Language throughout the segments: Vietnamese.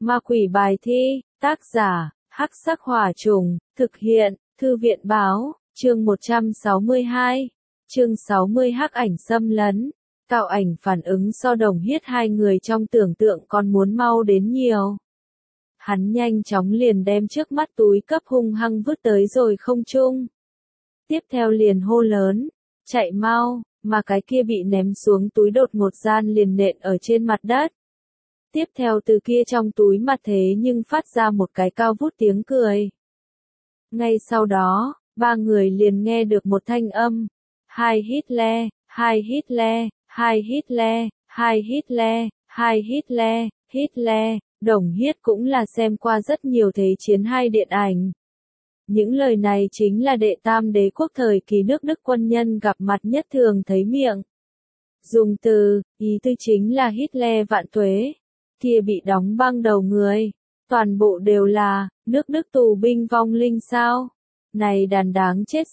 Ma quỷ bài thi, tác giả, Hắc Sắc Hỏa Trùng, thực hiện, Thư viện báo, chương 162, chương 60 Hắc ảnh xâm lấn. Cao Ảnh phản ứng so Đồng Hiết hai người trong tưởng tượng còn muốn mau đến nhiều. Hắn nhanh chóng liền đem trước mắt túi cấp hung hăng vứt tới rồi không trung. Tiếp theo liền hô lớn, chạy mau, mà cái kia bị ném xuống túi đột ngột gian liền nện ở trên mặt đất. Tiếp theo từ kia trong túi mặt thế nhưng phát ra một cái cao vút tiếng cười. Ngay sau đó, ba người liền nghe được một thanh âm. Hai Hitler, hai Hitler, hai Hitler, hai Hitler, hai Hitler, Hitler. Đồng Hiết cũng là xem qua rất nhiều thế chiến hai điện ảnh. Những lời này chính là đệ tam đế quốc thời kỳ nước Đức quân nhân gặp mặt nhất thường thấy miệng. Dùng từ, ý tư chính là Hitler vạn tuế. Kia bị đóng băng đầu người, toàn bộ đều là, nước Đức tù binh vong linh sao? Này đàn đáng chết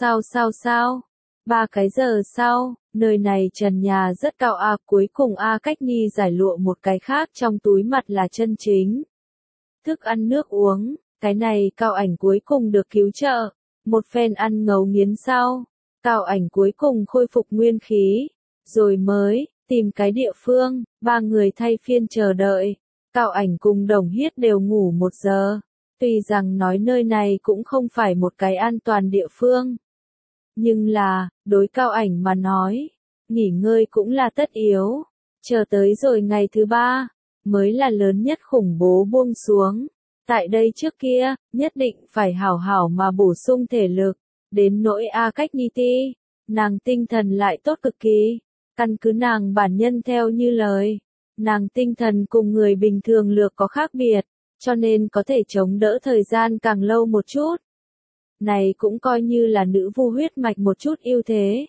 sao? 3 cái giờ sau, nơi này trần nhà rất cao cuối cùng Cách Nhi giải lụa một cái khác trong túi mặt là chân chính. Thức ăn nước uống, cái này Cao Ảnh cuối cùng được cứu trợ, một phen ăn ngấu nghiến sau, Cao Ảnh cuối cùng khôi phục nguyên khí, rồi mới tìm cái địa phương, ba người thay phiên chờ đợi. Cao Ảnh cùng Đồng Hiết đều ngủ 1 giờ. Tuy rằng nói nơi này cũng không phải một cái an toàn địa phương. Nhưng là, đối Cao Ảnh mà nói, nghỉ ngơi cũng là tất yếu. Chờ tới rồi ngày thứ 3, mới là lớn nhất khủng bố buông xuống. Tại đây trước kia, nhất định phải hảo hảo mà bổ sung thể lực. Đến nỗi Cách Nhi ti, nàng tinh thần lại tốt cực kỳ. Căn cứ nàng bản nhân theo như lời, nàng tinh thần cùng người bình thường lược có khác biệt, cho nên có thể chống đỡ thời gian càng lâu một chút. Này cũng coi như là nữ vu huyết mạch một chút ưu thế.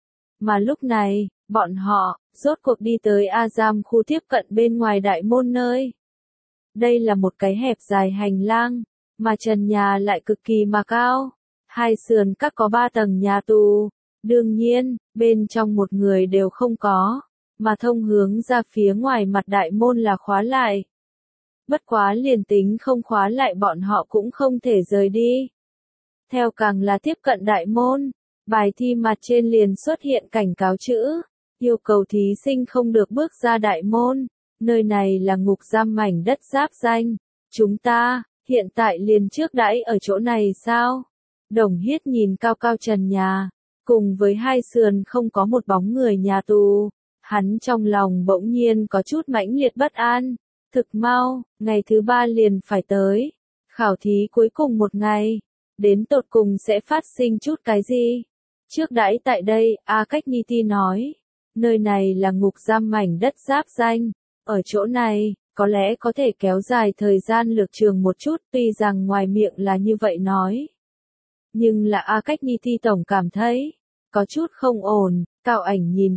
Mà lúc này, bọn họ, rốt cuộc đi tới Azam khu tiếp cận bên ngoài đại môn nơi. Đây là một cái hẹp dài hành lang, mà trần nhà lại cực kỳ mà cao. Hai sườn các có 3 tầng nhà tù. Đương nhiên, bên trong một người đều không có, mà thông hướng ra phía ngoài mặt đại môn là khóa lại. Bất quá liền tính không khóa lại bọn họ cũng không thể rời đi. Theo càng là tiếp cận đại môn, bài thi mặt trên liền xuất hiện cảnh cáo chữ, yêu cầu thí sinh không được bước ra đại môn, nơi này là ngục giam mảnh đất giáp danh, chúng ta, hiện tại liền trước đãi ở chỗ này sao? Đồng Hiết nhìn cao cao trần nhà. Cùng với hai sườn không có một bóng người nhà tù, hắn trong lòng bỗng nhiên có chút mãnh liệt bất an. Thực mau, ngày thứ 3 liền phải tới. Khảo thí cuối cùng một ngày. Đến tột cùng sẽ phát sinh chút cái gì? Trước đãi tại đây, Cách Nhi ti nói. Nơi này là ngục giam mảnh đất giáp danh. Ở chỗ này, có lẽ có thể kéo dài thời gian lược trường một chút tuy rằng ngoài miệng là như vậy nói. Nhưng là Cách Nhi ti tổng cảm thấy, có chút không ổn. Cao Ảnh nhìn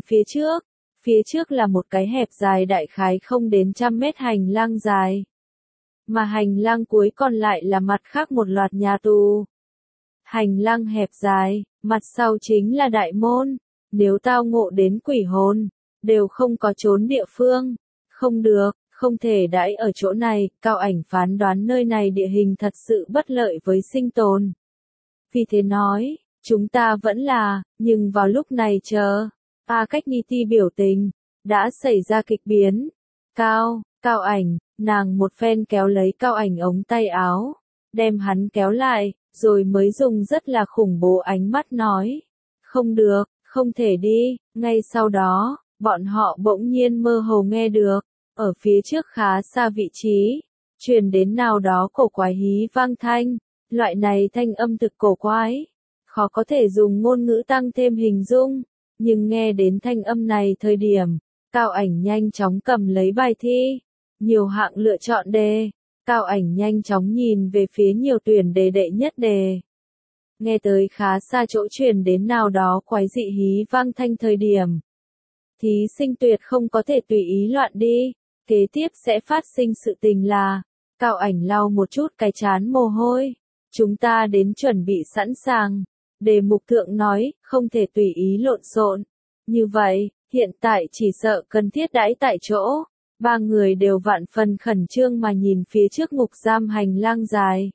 phía trước là một cái hẹp dài đại khái không đến 100 mét hành lang dài. Mà hành lang cuối còn lại là mặt khác một loạt nhà tù. Hành lang hẹp dài, mặt sau chính là đại môn, nếu tao ngộ đến quỷ hồn, đều không có trốn địa phương. Không được, không thể đãi ở chỗ này, Cao Ảnh phán đoán nơi này địa hình thật sự bất lợi với sinh tồn. Vì thế nói, chúng ta vẫn là, nhưng vào lúc này chờ, Cách Nhi ti biểu tình, đã xảy ra kịch biến. Cao Ảnh, nàng một phen kéo lấy Cao Ảnh ống tay áo, đem hắn kéo lại, rồi mới dùng rất là khủng bố ánh mắt nói. Không được, không thể đi, ngay sau đó, bọn họ bỗng nhiên mơ hồ nghe được, ở phía trước khá xa vị trí, truyền đến nào đó cổ quái hí vang thanh, loại này thanh âm thực cổ quái. Khó có thể dùng ngôn ngữ tăng thêm hình dung, nhưng nghe đến thanh âm này thời điểm, Cao Ảnh nhanh chóng cầm lấy bài thi, nhiều hạng lựa chọn đề, Cao Ảnh nhanh chóng nhìn về phía nhiều tuyển đề đệ nhất đề. Nghe tới khá xa chỗ truyền đến nào đó quái dị hí vang thanh thời điểm. Thí sinh tuyệt không có thể tùy ý loạn đi, kế tiếp sẽ phát sinh sự tình là, Cao Ảnh lau một chút cái trán mồ hôi, chúng ta đến chuẩn bị sẵn sàng. Đề mục thượng nói, không thể tùy ý lộn xộn. Như vậy, hiện tại chỉ sợ cần thiết đãi tại chỗ. Ba người đều vạn phần khẩn trương mà nhìn phía trước ngục giam hành lang dài.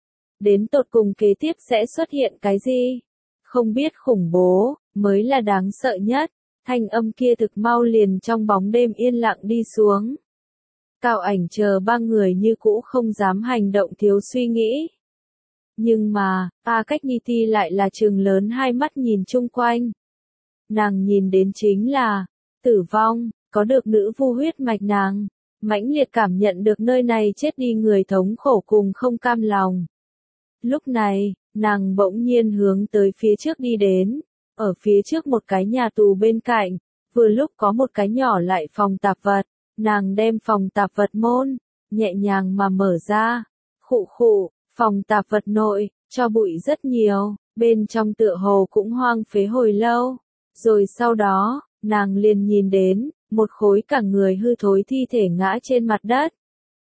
Đến tột cùng kế tiếp sẽ xuất hiện cái gì? Không biết khủng bố, mới là đáng sợ nhất. Thanh âm kia thực mau liền trong bóng đêm yên lặng đi xuống. Cao Ảnh chờ ba người như cũ không dám hành động thiếu suy nghĩ. Nhưng mà, A Cách Ni Ti lại là trừng lớn hai mắt nhìn chung quanh. Nàng nhìn đến chính là tử vong, có được nữ vu huyết mạch nàng, mãnh liệt cảm nhận được nơi này chết đi người thống khổ cùng không cam lòng. Lúc này, nàng bỗng nhiên hướng tới phía trước đi đến, ở phía trước một cái nhà tù bên cạnh, vừa lúc có một cái nhỏ lại phòng tạp vật, nàng đem phòng tạp vật môn, nhẹ nhàng mà mở ra, khụ khụ, phòng tạp vật nội, cho bụi rất nhiều, bên trong tựa hồ cũng hoang phế hồi lâu, rồi sau đó, nàng liền nhìn đến, một khối cả người hư thối thi thể ngã trên mặt đất.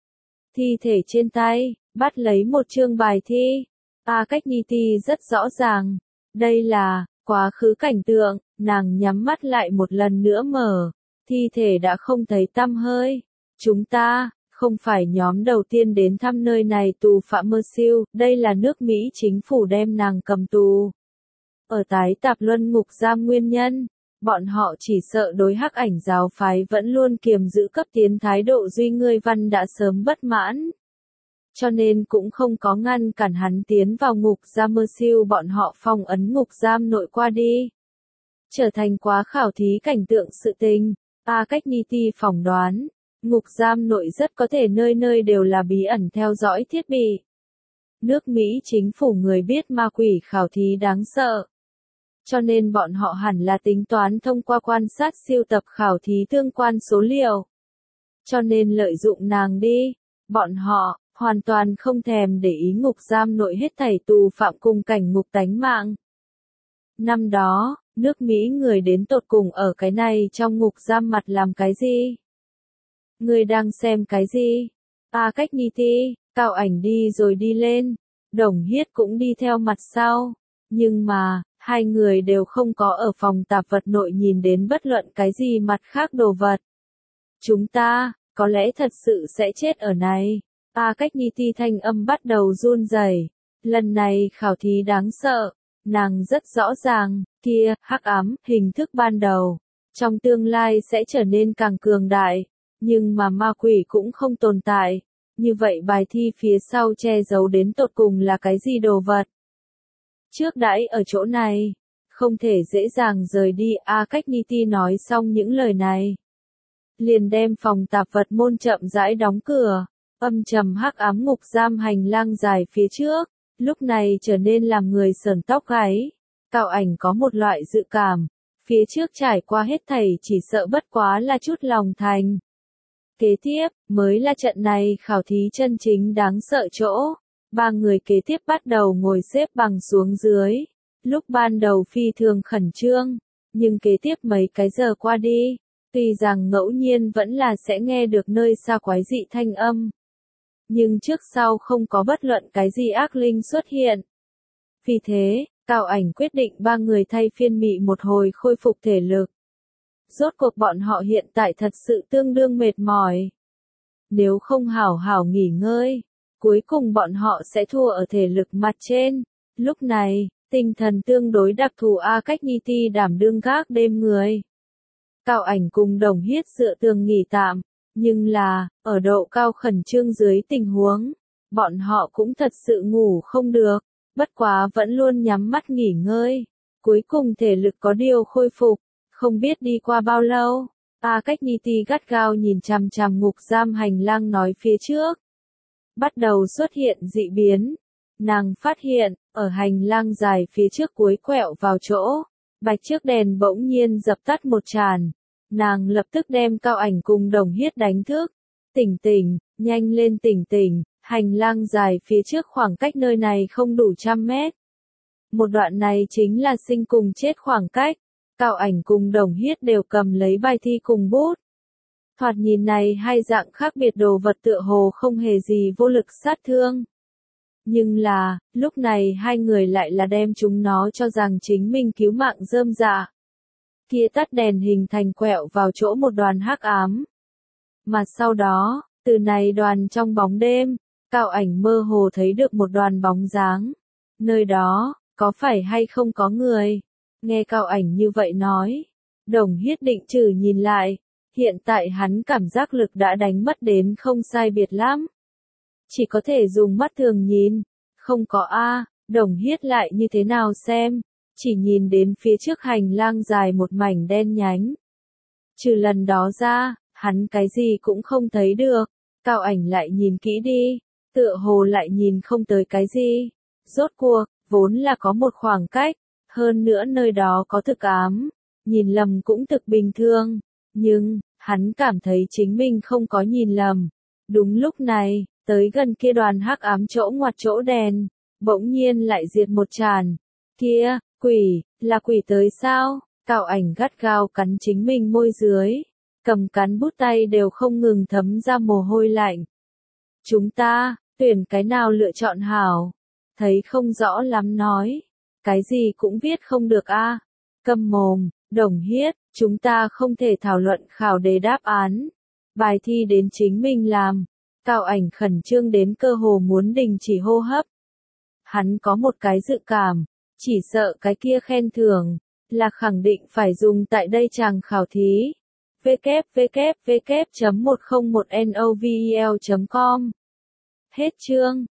Thi thể trên tay, bắt lấy một chương bài thi. A Cách Ni Ti rất rõ ràng, đây là quá khứ cảnh tượng, nàng nhắm mắt lại một lần nữa mở, thi thể đã không thấy tăm hơi. Chúng ta, không phải nhóm đầu tiên đến thăm nơi này tù phạm Mersill, đây là nước Mỹ chính phủ đem nàng cầm tù. Ở tái tạp luân ngục giam nguyên nhân, bọn họ chỉ sợ đối Hắc Ảnh giáo phái vẫn luôn kiềm giữ cấp tiến thái độ Duy Ngươi Văn đã sớm bất mãn. Cho nên cũng không có ngăn cản hắn tiến vào ngục giam Mersill, bọn họ phong ấn ngục giam nội qua đi. Trở thành quá khảo thí cảnh tượng sự tình, A Cách Ni Ti phỏng đoán, ngục giam nội rất có thể nơi nơi đều là bí ẩn theo dõi thiết bị. Nước Mỹ chính phủ người biết ma quỷ khảo thí đáng sợ. Cho nên bọn họ hẳn là tính toán thông qua quan sát siêu tập khảo thí tương quan số liệu. Cho nên lợi dụng nàng đi, bọn họ hoàn toàn không thèm để ý ngục giam nội hết thảy tù phạm cùng cảnh ngục tánh mạng. Năm đó, nước Mỹ người đến tột cùng ở cái này trong ngục giam mặt làm cái gì? Người đang xem cái gì? A Cách Ni Ti, Cao Ảnh đi rồi đi lên, Đồng Hiết cũng đi theo mặt sau. Nhưng mà, hai người đều không có ở phòng tạp vật nội nhìn đến bất luận cái gì mặt khác đồ vật. Chúng ta, có lẽ thật sự sẽ chết ở này. A Cách Ni Ti thanh âm bắt đầu run rẩy. Lần này khảo thí đáng sợ, nàng rất rõ ràng, kia, hắc ám, hình thức ban đầu, trong tương lai sẽ trở nên càng cường đại, nhưng mà ma quỷ cũng không tồn tại. Như vậy bài thi phía sau che giấu đến tột cùng là cái gì đồ vật? Trước đãi ở chỗ này, không thể dễ dàng rời đi. A Cách Ni Ti nói xong những lời này, liền đem phòng tạp vật môn chậm rãi đóng cửa. Âm trầm hắc ám ngục giam hành lang dài phía trước, lúc này trở nên làm người sởn tóc gáy. Cao Ảnh có một loại dự cảm, phía trước trải qua hết thảy chỉ sợ bất quá là chút lòng thành. Kế tiếp, mới là trận này khảo thí chân chính đáng sợ chỗ. Ba người kế tiếp bắt đầu ngồi xếp bằng xuống dưới. Lúc ban đầu phi thường khẩn trương, nhưng kế tiếp mấy cái giờ qua đi, tuy rằng ngẫu nhiên vẫn là sẽ nghe được nơi xa quái dị thanh âm. Nhưng trước sau không có bất luận cái gì ác linh xuất hiện. Vì thế, Cao Ảnh quyết định ba người thay phiên mị một hồi khôi phục thể lực. Rốt cuộc bọn họ hiện tại thật sự tương đương mệt mỏi. Nếu không hảo hảo nghỉ ngơi, cuối cùng bọn họ sẽ thua ở thể lực mặt trên. Lúc này, tinh thần tương đối đặc thù A Cách Ni Ti đảm đương gác đêm người. Cao Ảnh cùng Đồng Hiết dựa tường nghỉ tạm, nhưng là, ở độ cao khẩn trương dưới tình huống, bọn họ cũng thật sự ngủ không được, bất quá vẫn luôn nhắm mắt nghỉ ngơi. Cuối cùng thể lực có điều khôi phục, không biết đi qua bao lâu, A Cách Ni Ti gắt gao nhìn chằm chằm ngục giam hành lang nói phía trước. Bắt đầu xuất hiện dị biến. Nàng phát hiện, ở hành lang dài phía trước cuối quẹo vào chỗ, bạch chiếc đèn bỗng nhiên dập tắt một tràn. Nàng lập tức đem Cao Ảnh cùng Đồng Hiết đánh thức. Tỉnh tỉnh, nhanh lên tỉnh tỉnh, hành lang dài phía trước khoảng cách nơi này không đủ 100 mét. Một đoạn này chính là sinh cùng chết khoảng cách. Cao Ảnh cùng Đồng Hiết đều cầm lấy bài thi cùng bút. Thoạt nhìn này hai dạng khác biệt đồ vật tựa hồ không hề gì vô lực sát thương. Nhưng là, lúc này hai người lại là đem chúng nó cho rằng chính mình cứu mạng rơm dạ. Kia tắt đèn hình thành quẹo vào chỗ một đoàn hắc ám. Mà sau đó, từ này đoàn trong bóng đêm, Cao Ảnh mơ hồ thấy được một đoàn bóng dáng. Nơi đó, có phải hay không có người? Nghe Cao Ảnh như vậy nói, Đồng Hiết định trừ nhìn lại, hiện tại hắn cảm giác lực đã đánh mất đến không sai biệt lắm. Chỉ có thể dùng mắt thường nhìn, không có a. Đồng Hiết lại như thế nào xem, chỉ nhìn đến phía trước hành lang dài một mảnh đen nhánh. Trừ lần đó ra, hắn cái gì cũng không thấy được. Cao Ảnh lại nhìn kỹ đi, tựa hồ lại nhìn không tới cái gì. Rốt cuộc, vốn là có một khoảng cách, hơn nữa nơi đó có thực ám, nhìn lầm cũng thực bình thường. Nhưng, hắn cảm thấy chính mình không có nhìn lầm. Đúng lúc này, tới gần kia đoàn hắc ám chỗ ngoặt chỗ đèn, bỗng nhiên lại diệt một tràn. Kia, quỷ, là quỷ tới sao? Cao Ảnh gắt gao cắn chính mình môi dưới, cầm cán bút tay đều không ngừng thấm ra mồ hôi lạnh. Chúng ta, tuyển cái nào lựa chọn hảo? Thấy không rõ lắm nói. Cái gì cũng viết không được a. Câm mồm, Đồng Hiết, chúng ta không thể thảo luận khảo đề đáp án. Bài thi đến chính mình làm. Cao Ảnh khẩn trương đến cơ hồ muốn đình chỉ hô hấp. Hắn có một cái dự cảm, chỉ sợ cái kia khen thưởng, là khẳng định phải dùng tại đây chàng khảo thí. www.101novel.com Hết chương.